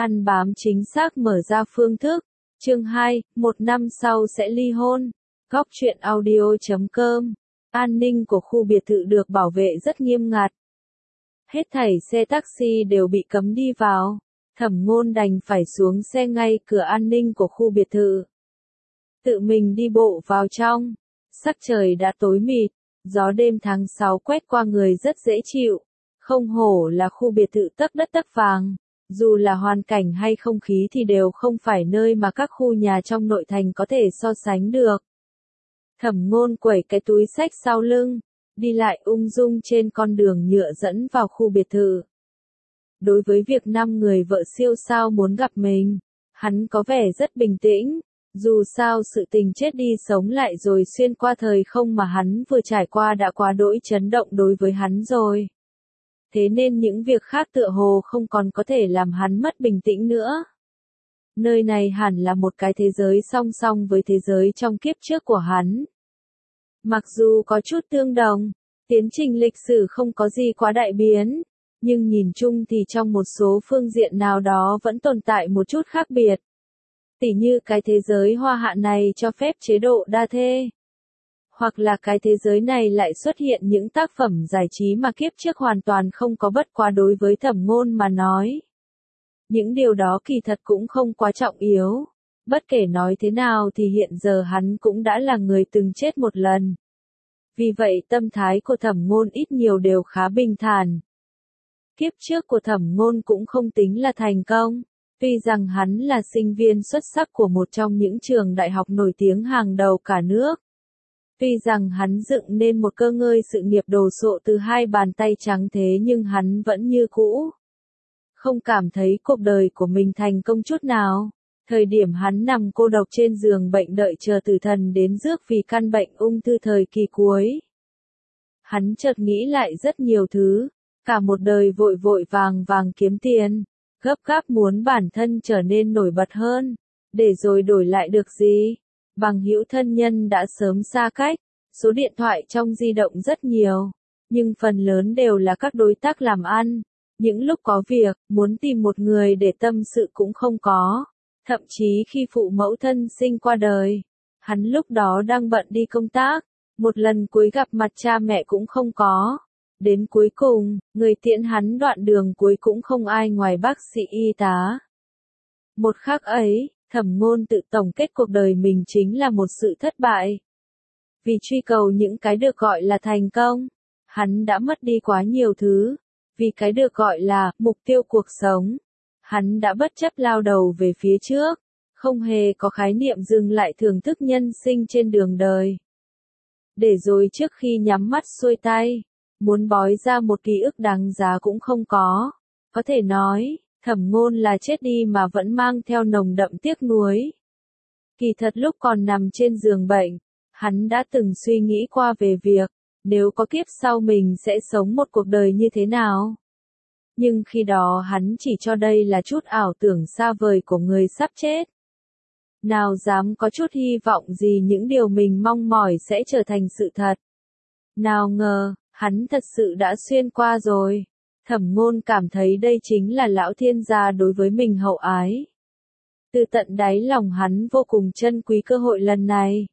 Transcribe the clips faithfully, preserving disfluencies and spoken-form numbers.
Ăn bám chính xác mở ra phương thức. Chương hai, một năm sau sẽ ly hôn. Góc truyện audio chấm com. An ninh của khu biệt thự được bảo vệ rất nghiêm ngặt. Hết thảy xe taxi đều bị cấm đi vào. Thẩm Ngôn đành phải xuống xe ngay cửa an ninh của khu biệt thự. Tự mình đi bộ vào trong. Sắc trời đã tối mịt, gió đêm tháng sáu quét qua người rất dễ chịu. Không hổ là khu biệt thự tấc đất tấc vàng. Dù là hoàn cảnh hay không khí thì đều không phải nơi mà các khu nhà trong nội thành có thể so sánh được. Thẩm Ngôn quẩy cái túi xách sau lưng, đi lại ung dung trên con đường nhựa dẫn vào khu biệt thự. Đối với việc năm người vợ siêu sao muốn gặp mình, hắn có vẻ rất bình tĩnh. Dù sao sự tình chết đi sống lại rồi xuyên qua thời không mà hắn vừa trải qua đã quá đỗi chấn động đối với hắn rồi. Thế nên những việc khác tựa hồ không còn có thể làm hắn mất bình tĩnh nữa. Nơi này hẳn là một cái thế giới song song với thế giới trong kiếp trước của hắn. Mặc dù có chút tương đồng, tiến trình lịch sử không có gì quá đại biến, nhưng nhìn chung thì trong một số phương diện nào đó vẫn tồn tại một chút khác biệt. Tỉ như cái thế giới hoa hạ này cho phép chế độ đa thê. Hoặc là cái thế giới này lại xuất hiện những tác phẩm giải trí mà kiếp trước hoàn toàn không có, bất quá đối với Thẩm Ngôn mà nói. Những điều đó kỳ thật cũng không quá trọng yếu. Bất kể nói thế nào thì hiện giờ hắn cũng đã là người từng chết một lần. Vì vậy tâm thái của Thẩm Ngôn ít nhiều đều khá bình thản. Kiếp trước của Thẩm Ngôn cũng không tính là thành công. Tuy rằng hắn là sinh viên xuất sắc của một trong những trường đại học nổi tiếng hàng đầu cả nước. Tuy rằng hắn dựng nên một cơ ngơi sự nghiệp đồ sộ từ hai bàn tay trắng, thế nhưng hắn vẫn như cũ. Không cảm thấy cuộc đời của mình thành công chút nào. Thời điểm hắn nằm cô độc trên giường bệnh đợi chờ tử thần đến rước vì căn bệnh ung thư thời kỳ cuối. Hắn chợt nghĩ lại rất nhiều thứ. Cả một đời vội vội vàng vàng kiếm tiền. Gấp gáp muốn bản thân trở nên nổi bật hơn. Để rồi đổi lại được gì? Bằng hữu thân nhân đã sớm xa cách, số điện thoại trong di động rất nhiều, nhưng phần lớn đều là các đối tác làm ăn. Những lúc có việc, muốn tìm một người để tâm sự cũng không có. Thậm chí khi phụ mẫu thân sinh qua đời, hắn lúc đó đang bận đi công tác, một lần cuối gặp mặt cha mẹ cũng không có. Đến cuối cùng, người tiễn hắn đoạn đường cuối cũng không ai ngoài bác sĩ y tá. Một khắc ấy, Thẩm Ngôn tự tổng kết cuộc đời mình chính là một sự thất bại. Vì truy cầu những cái được gọi là thành công, hắn đã mất đi quá nhiều thứ. Vì cái được gọi là mục tiêu cuộc sống, hắn đã bất chấp lao đầu về phía trước, không hề có khái niệm dừng lại thưởng thức nhân sinh trên đường đời. Để rồi trước khi nhắm mắt xuôi tay, muốn bói ra một ký ức đáng giá cũng không có. Có thể nói, Thẩm Ngôn là chết đi mà vẫn mang theo nồng đậm tiếc nuối. Kỳ thật lúc còn nằm trên giường bệnh, hắn đã từng suy nghĩ qua về việc, nếu có kiếp sau mình sẽ sống một cuộc đời như thế nào. Nhưng khi đó hắn chỉ cho đây là chút ảo tưởng xa vời của người sắp chết. Nào dám có chút hy vọng gì những điều mình mong mỏi sẽ trở thành sự thật. Nào ngờ, hắn thật sự đã xuyên qua rồi. Thẩm Ngôn cảm thấy đây chính là lão thiên gia đối với mình hậu ái. Từ tận đáy lòng hắn vô cùng trân quý cơ hội lần này.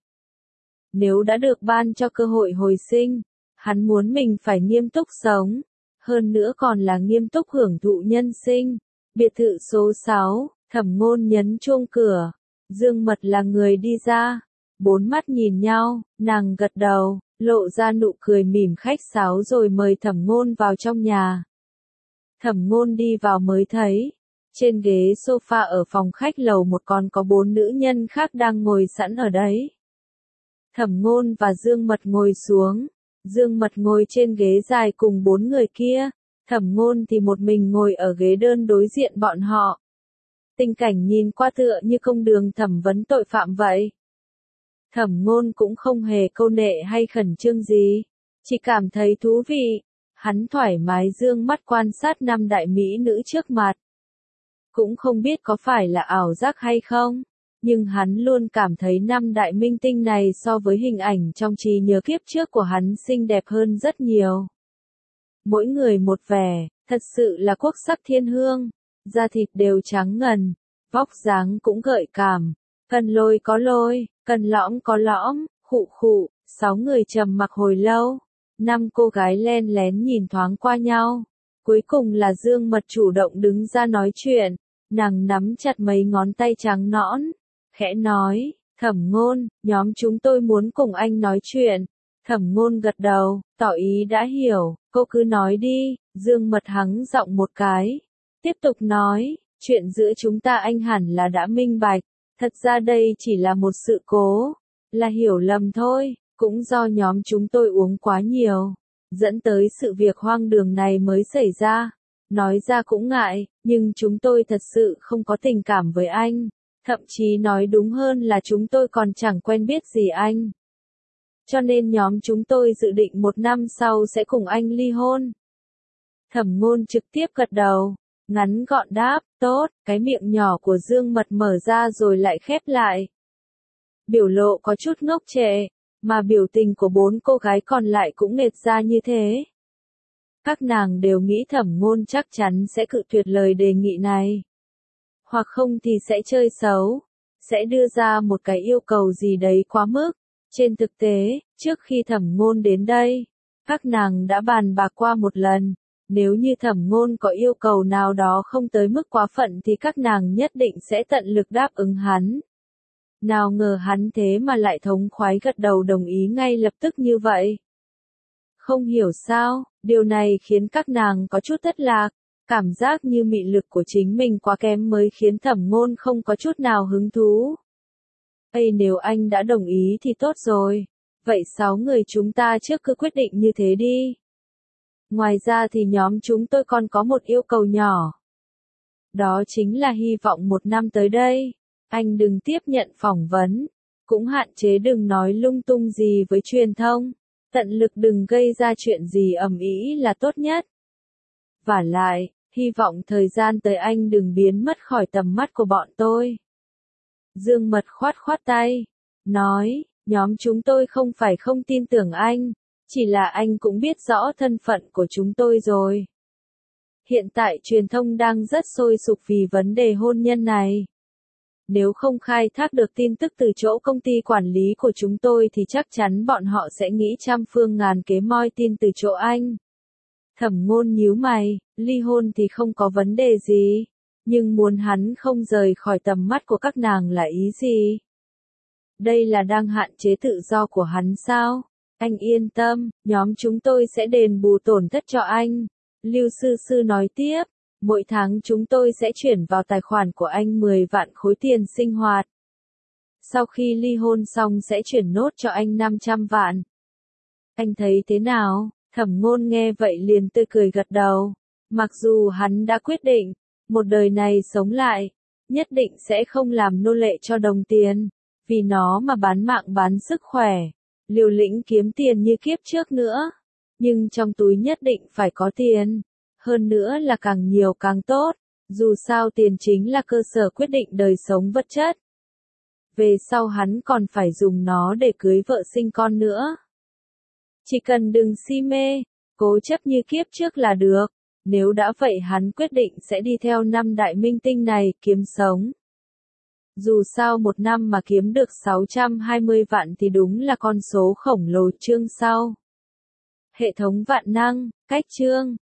Nếu đã được ban cho cơ hội hồi sinh, hắn muốn mình phải nghiêm túc sống, hơn nữa còn là nghiêm túc hưởng thụ nhân sinh. Biệt thự số sáu, Thẩm Ngôn nhấn chuông cửa, Dương Mật là người đi ra, bốn mắt nhìn nhau, nàng gật đầu, lộ ra nụ cười mỉm khách sáo rồi mời Thẩm Ngôn vào trong nhà. Thẩm Ngôn đi vào mới thấy, trên ghế sofa ở phòng khách lầu một còn có bốn nữ nhân khác đang ngồi sẵn ở đấy. Thẩm Ngôn và Dương Mật ngồi xuống, Dương Mật ngồi trên ghế dài cùng bốn người kia, Thẩm Ngôn thì một mình ngồi ở ghế đơn đối diện bọn họ. Tình cảnh nhìn qua tựa như công đường thẩm vấn tội phạm vậy. Thẩm Ngôn cũng không hề câu nệ hay khẩn trương gì, chỉ cảm thấy thú vị. Hắn thoải mái dương mắt quan sát năm đại mỹ nữ trước mặt. Cũng không biết có phải là ảo giác hay không, nhưng hắn luôn cảm thấy năm đại minh tinh này so với hình ảnh trong trí nhớ kiếp trước của hắn xinh đẹp hơn rất nhiều. Mỗi người một vẻ, thật sự là quốc sắc thiên hương. da thịt đều trắng ngần, vóc dáng cũng gợi cảm, cần lôi có lôi, cần lõm có lõm, khụ khụ, sáu người trầm mặc hồi lâu, năm cô gái len lén nhìn thoáng qua nhau, cuối cùng là Dương Mật chủ động đứng ra nói chuyện, nàng nắm chặt mấy ngón tay trắng nõn, khẽ nói, Thẩm Ngôn, nhóm chúng tôi muốn cùng anh nói chuyện. Thẩm Ngôn gật đầu, tỏ ý đã hiểu, cô cứ nói đi. Dương Mật hắng giọng một cái, tiếp tục nói, chuyện giữa chúng ta anh hẳn là đã minh bạch, thật ra đây chỉ là một sự cố, là hiểu lầm thôi, cũng do nhóm chúng tôi uống quá nhiều, dẫn tới sự việc hoang đường này mới xảy ra. Nói ra cũng ngại, nhưng chúng tôi thật sự không có tình cảm với anh, thậm chí nói đúng hơn là chúng tôi còn chẳng quen biết gì anh. Cho nên nhóm chúng tôi dự định một năm sau sẽ cùng anh ly hôn. Thẩm Ngôn trực tiếp gật đầu, ngắn gọn đáp, tốt, cái miệng nhỏ của Dương Mật mở ra rồi lại khép lại. Biểu lộ có chút ngốc trệ, mà biểu tình của bốn cô gái còn lại cũng nghệt ra như thế. Các nàng đều nghĩ Thẩm Ngôn chắc chắn sẽ cự tuyệt lời đề nghị này. Hoặc không thì sẽ chơi xấu, sẽ đưa ra một cái yêu cầu gì đấy quá mức. Trên thực tế, trước khi Thẩm Ngôn đến đây, các nàng đã bàn bạc qua một lần, nếu như Thẩm Ngôn có yêu cầu nào đó không tới mức quá phận thì các nàng nhất định sẽ tận lực đáp ứng hắn. Nào ngờ hắn thế mà lại thống khoái gật đầu đồng ý ngay lập tức như vậy. Không hiểu sao, điều này khiến các nàng có chút thất lạc, cảm giác như mị lực của chính mình quá kém mới khiến Thẩm Ngôn không có chút nào hứng thú. Ây nếu anh đã đồng ý thì tốt rồi, vậy sáu người chúng ta trước cứ quyết định như thế đi. Ngoài ra thì nhóm chúng tôi còn có một yêu cầu nhỏ. Đó chính là hy vọng một năm tới đây, anh đừng tiếp nhận phỏng vấn, cũng hạn chế đừng nói lung tung gì với truyền thông, tận lực đừng gây ra chuyện gì ầm ĩ là tốt nhất. Vả lại, hy vọng thời gian tới anh đừng biến mất khỏi tầm mắt của bọn tôi. Dương Mật khoát khoát tay, nói, nhóm chúng tôi không phải không tin tưởng anh, chỉ là anh cũng biết rõ thân phận của chúng tôi rồi. Hiện tại truyền thông đang rất sôi sục vì vấn đề hôn nhân này. Nếu không khai thác được tin tức từ chỗ công ty quản lý của chúng tôi thì chắc chắn bọn họ sẽ nghĩ trăm phương ngàn kế moi tin từ chỗ anh. Thẩm Ngôn nhíu mày, ly hôn thì không có vấn đề gì, nhưng muốn hắn không rời khỏi tầm mắt của các nàng là ý gì? Đây là đang hạn chế tự do của hắn sao? Anh yên tâm, nhóm chúng tôi sẽ đền bù tổn thất cho anh. Lưu Sư Sư nói tiếp, mỗi tháng chúng tôi sẽ chuyển vào tài khoản của anh mười vạn khối tiền sinh hoạt. Sau khi ly hôn xong sẽ chuyển nốt cho anh năm trăm vạn. Anh thấy thế nào? Thẩm Ngôn nghe vậy liền tươi cười gật đầu. Mặc dù hắn đã quyết định, một đời này sống lại, nhất định sẽ không làm nô lệ cho đồng tiền, vì nó mà bán mạng bán sức khỏe, liều lĩnh kiếm tiền như kiếp trước nữa. Nhưng trong túi nhất định phải có tiền, hơn nữa là càng nhiều càng tốt, dù sao tiền chính là cơ sở quyết định đời sống vật chất. Về sau hắn còn phải dùng nó để cưới vợ sinh con nữa. Chỉ cần đừng si mê, cố chấp như kiếp trước là được. Nếu đã vậy hắn quyết định sẽ đi theo năm đại minh tinh này kiếm sống. Dù sao một năm mà kiếm được sáu trăm hai mươi vạn thì đúng là con số khổng lồ. Chương sau. Hệ thống vạn năng, cách chương.